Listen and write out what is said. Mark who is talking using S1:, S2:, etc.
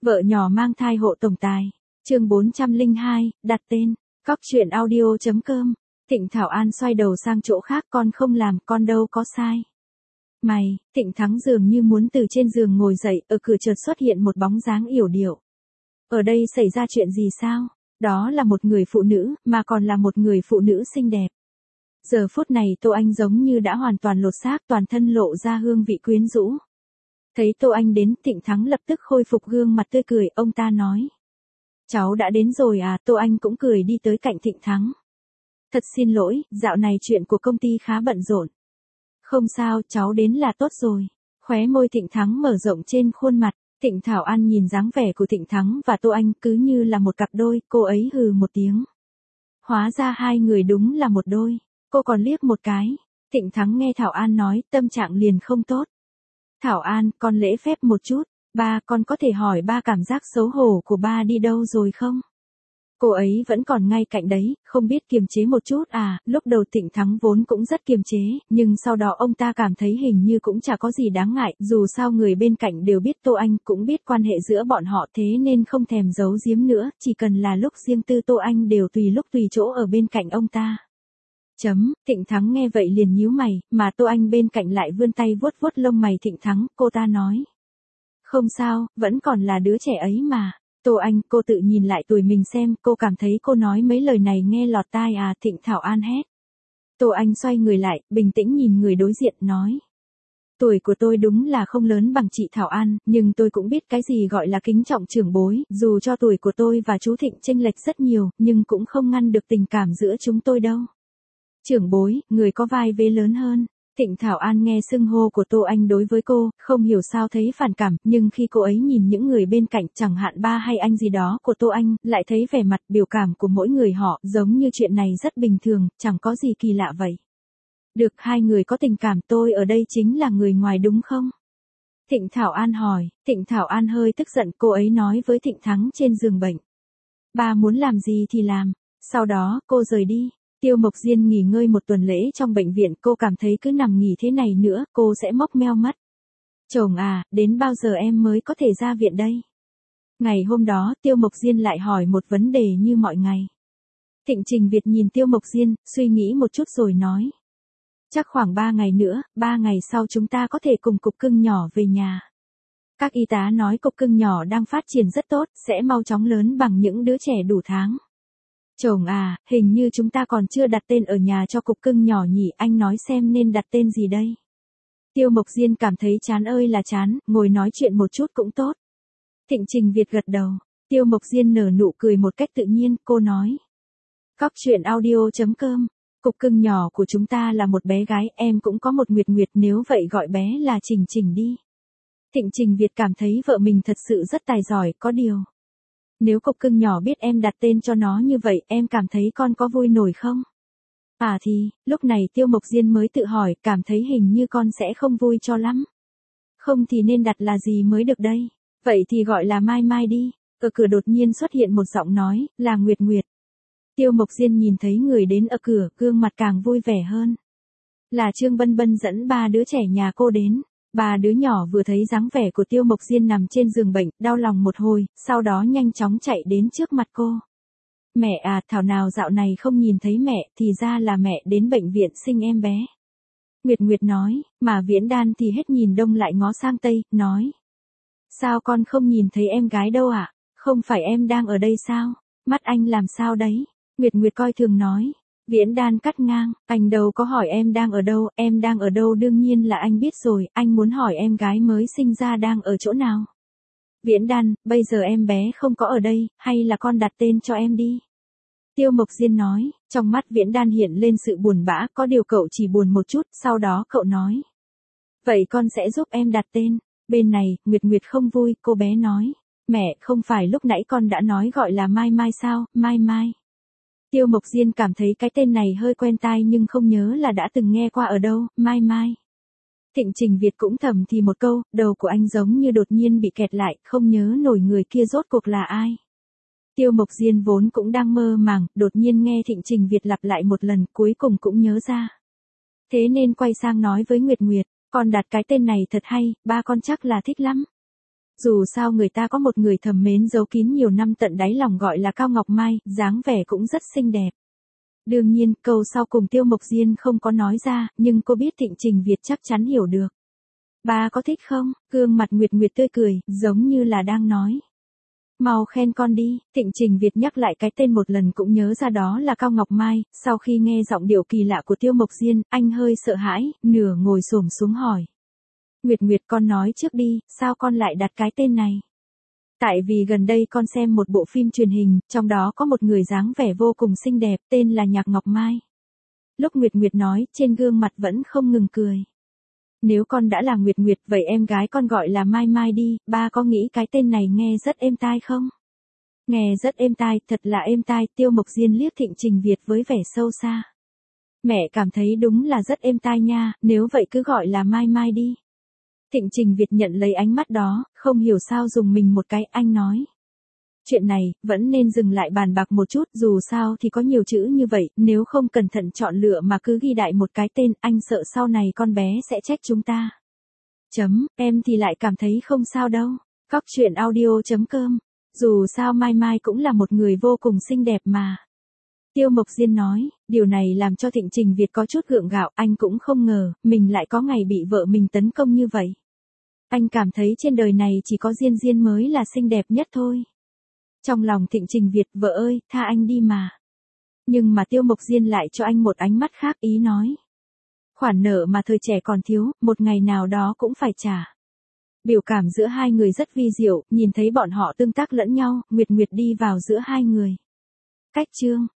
S1: Vợ nhỏ mang thai hộ tổng tài. Chương 402, đặt tên. Cóc truyện audio.com. Thịnh Thảo An xoay đầu sang chỗ khác, con không làm, con đâu có sai. Mày, Thịnh Thắng dường như muốn từ trên giường ngồi dậy, ở cửa chợt xuất hiện một bóng dáng yểu điệu. Ở đây xảy ra chuyện gì sao? Đó là một người phụ nữ, mà còn là một người phụ nữ xinh đẹp. Giờ phút này Tô Anh giống như đã hoàn toàn lột xác, toàn thân lộ ra hương vị quyến rũ. Thấy Tô Anh đến, Thịnh Thắng lập tức khôi phục gương mặt tươi cười, ông ta nói. Cháu đã đến rồi à? Tô Anh cũng cười đi tới cạnh Thịnh Thắng. Thật xin lỗi, dạo này chuyện của công ty khá bận rộn. Không sao, cháu đến là tốt rồi. Khóe môi Thịnh Thắng mở rộng trên khuôn mặt. Thịnh Thảo An nhìn dáng vẻ của Thịnh Thắng và Tô Anh cứ như là một cặp đôi, cô ấy hừ một tiếng. Hóa ra hai người đúng là một đôi. Cô còn liếc một cái. Thịnh Thắng nghe Thảo An nói, tâm trạng liền không tốt. Thảo An, con lễ phép một chút. Ba, con có thể hỏi ba cảm giác xấu hổ của ba đi đâu rồi không? Cô ấy vẫn còn ngay cạnh đấy, không biết kiềm chế một chút à? Lúc đầu Thịnh Thắng vốn cũng rất kiềm chế, nhưng sau đó ông ta cảm thấy hình như cũng chả có gì đáng ngại, dù sao người bên cạnh đều biết Tô Anh, cũng biết quan hệ giữa bọn họ, thế nên không thèm giấu giếm nữa, chỉ cần là lúc riêng tư Tô Anh đều tùy lúc tùy chỗ ở bên cạnh ông ta. Thịnh Thắng nghe vậy liền nhíu mày, mà Tô Anh bên cạnh lại vươn tay vuốt vuốt lông mày Thịnh Thắng, cô ta nói. Không sao, vẫn còn là đứa trẻ ấy mà. Tô Anh, cô tự nhìn lại tuổi mình xem, cô cảm thấy cô nói mấy lời này nghe lọt tai à? Thịnh Thảo An hét. Tô Anh xoay người lại, bình tĩnh nhìn người đối diện, nói. Tuổi của tôi đúng là không lớn bằng chị Thảo An, nhưng tôi cũng biết cái gì gọi là kính trọng trưởng bối, dù cho tuổi của tôi và chú Thịnh chênh lệch rất nhiều, nhưng cũng không ngăn được tình cảm giữa chúng tôi đâu. Trưởng bối, người có vai vế lớn hơn. Thịnh Thảo An nghe xưng hô của Tô Anh đối với cô, không hiểu sao thấy phản cảm, nhưng khi cô ấy nhìn những người bên cạnh, chẳng hạn ba hay anh gì đó của Tô Anh, lại thấy vẻ mặt biểu cảm của mỗi người họ, giống như chuyện này rất bình thường, chẳng có gì kỳ lạ vậy. Được, hai người có tình cảm, tôi ở đây chính là người ngoài đúng không? Thịnh Thảo An hỏi. Thịnh Thảo An hơi tức giận, cô ấy nói với Thịnh Thắng trên giường bệnh. Ba muốn làm gì thì làm. Sau đó, cô rời đi. Tiêu Mộc Diên nghỉ ngơi một tuần lễ trong bệnh viện, cô cảm thấy cứ nằm nghỉ thế này nữa, cô sẽ mốc meo mất. Chồng à, đến bao giờ em mới có thể ra viện đây? Ngày hôm đó, Tiêu Mộc Diên lại hỏi một vấn đề như mọi ngày. Thịnh Trình Việt nhìn Tiêu Mộc Diên, suy nghĩ một chút rồi nói. Chắc khoảng 3 ngày nữa, 3 ngày sau chúng ta có thể cùng cục cưng nhỏ về nhà. Các y tá nói cục cưng nhỏ đang phát triển rất tốt, sẽ mau chóng lớn bằng những đứa trẻ đủ tháng. Chồng à, hình như chúng ta còn chưa đặt tên ở nhà cho cục cưng nhỏ nhỉ, anh nói xem nên đặt tên gì đây? Tiêu Mộc Diên cảm thấy chán ơi là chán, ngồi nói chuyện một chút cũng tốt. Thịnh Trình Việt gật đầu. Tiêu Mộc Diên nở nụ cười một cách tự nhiên, cô nói. Cóc truyện audio.com. Cục cưng nhỏ của chúng ta là một bé gái, em cũng có một Nguyệt Nguyệt, nếu vậy gọi bé là Trình Trình đi. Thịnh Trình Việt cảm thấy vợ mình thật sự rất tài giỏi, có điều. Nếu cục cưng nhỏ biết em đặt tên cho nó như vậy, em cảm thấy con có vui nổi không? À thì, lúc này Tiêu Mộc Diên mới tự hỏi, cảm thấy hình như con sẽ không vui cho lắm. Không thì nên đặt là gì mới được đây? Vậy thì gọi là Mai Mai đi. Ở cửa đột nhiên xuất hiện một giọng nói, là Nguyệt Nguyệt. Tiêu Mộc Diên nhìn thấy người đến ở cửa, gương mặt càng vui vẻ hơn. Là Trương Bân Bân dẫn 3 đứa trẻ nhà cô đến. 3 đứa nhỏ vừa thấy dáng vẻ của Tiêu Mộc Diên nằm trên giường bệnh, đau lòng một hồi, sau đó nhanh chóng chạy đến trước mặt cô. Mẹ à, thảo nào dạo này không nhìn thấy mẹ, thì ra là mẹ đến bệnh viện sinh em bé. Nguyệt Nguyệt nói, mà Viễn Đan thì hết nhìn đông lại ngó sang tây, nói. Sao con không nhìn thấy em gái đâu ạ? Không phải em đang ở đây sao? Mắt anh làm sao đấy? Nguyệt Nguyệt coi thường nói. Viễn Đan cắt ngang, anh đâu có hỏi em đang ở đâu đương nhiên là anh biết rồi, anh muốn hỏi em gái mới sinh ra đang ở chỗ nào. Viễn Đan, bây giờ em bé không có ở đây, hay là con đặt tên cho em đi. Tiêu Mộc Diên nói, trong mắt Viễn Đan hiện lên sự buồn bã, có điều cậu chỉ buồn một chút, sau đó cậu nói. Vậy con sẽ giúp em đặt tên. Bên này, Nguyệt Nguyệt không vui, cô bé nói. Mẹ, không phải lúc nãy con đã nói gọi là Mai Mai sao, Mai Mai. Tiêu Mộc Diên cảm thấy cái tên này hơi quen tai nhưng không nhớ là đã từng nghe qua ở đâu, Mai Mai. Thịnh Trình Việt cũng thầm thì một câu, đầu của anh giống như đột nhiên bị kẹt lại, không nhớ nổi người kia rốt cuộc là ai. Tiêu Mộc Diên vốn cũng đang mơ màng, đột nhiên nghe Thịnh Trình Việt lặp lại một lần, cuối cùng cũng nhớ ra. Thế nên quay sang nói với Nguyệt Nguyệt, con đặt cái tên này thật hay, ba con chắc là thích lắm. Dù sao người ta có một người thầm mến giấu kín nhiều năm tận đáy lòng gọi là Cao Ngọc Mai, dáng vẻ cũng rất xinh đẹp. Đương nhiên, câu sau cùng Tiêu Mộc Diên không có nói ra, nhưng cô biết Thịnh Trình Việt chắc chắn hiểu được. Ba có thích không? Gương mặt Nguyệt Nguyệt tươi cười, giống như là đang nói. Mau khen con đi, Thịnh Trình Việt nhắc lại cái tên một lần cũng nhớ ra đó là Cao Ngọc Mai, sau khi nghe giọng điệu kỳ lạ của Tiêu Mộc Diên, anh hơi sợ hãi, nửa ngồi xổm xuống hỏi. Nguyệt Nguyệt con nói trước đi, sao con lại đặt cái tên này? Tại vì gần đây con xem một bộ phim truyền hình, trong đó có một người dáng vẻ vô cùng xinh đẹp, tên là Nhạc Ngọc Mai. Lúc Nguyệt Nguyệt nói, trên gương mặt vẫn không ngừng cười. Nếu con đã là Nguyệt Nguyệt, vậy em gái con gọi là Mai Mai đi, ba có nghĩ cái tên này nghe rất êm tai không? Nghe rất êm tai, thật là êm tai, Tiêu Mộc Diên liếc Thịnh Trình Việt với vẻ sâu xa. Mẹ cảm thấy đúng là rất êm tai nha, nếu vậy cứ gọi là Mai Mai đi. Thịnh Trình Việt nhận lấy ánh mắt đó, không hiểu sao dùng mình một cái, anh nói. Chuyện này, vẫn nên dừng lại bàn bạc một chút, dù sao thì có nhiều chữ như vậy, nếu không cẩn thận chọn lựa mà cứ ghi đại một cái tên, anh sợ sau này con bé sẽ trách chúng ta. Em thì lại cảm thấy không sao đâu. Cóc truyện audio.com. Dù sao Mai Mai cũng là một người vô cùng xinh đẹp mà. Tiêu Mộc Diên nói, điều này làm cho Thịnh Trình Việt có chút gượng gạo, anh cũng không ngờ, mình lại có ngày bị vợ mình tấn công như vậy. Anh cảm thấy trên đời này chỉ có Diên Diên mới là xinh đẹp nhất thôi. Trong lòng Thịnh Trình Việt, vợ ơi, tha anh đi mà. Nhưng mà Tiêu Mộc Diên lại cho anh một ánh mắt khác, ý nói. Khoản nợ mà thời trẻ còn thiếu, một ngày nào đó cũng phải trả. Biểu cảm giữa hai người rất vi diệu, nhìn thấy bọn họ tương tác lẫn nhau, Nguyệt Nguyệt đi vào giữa hai người. Cách chương.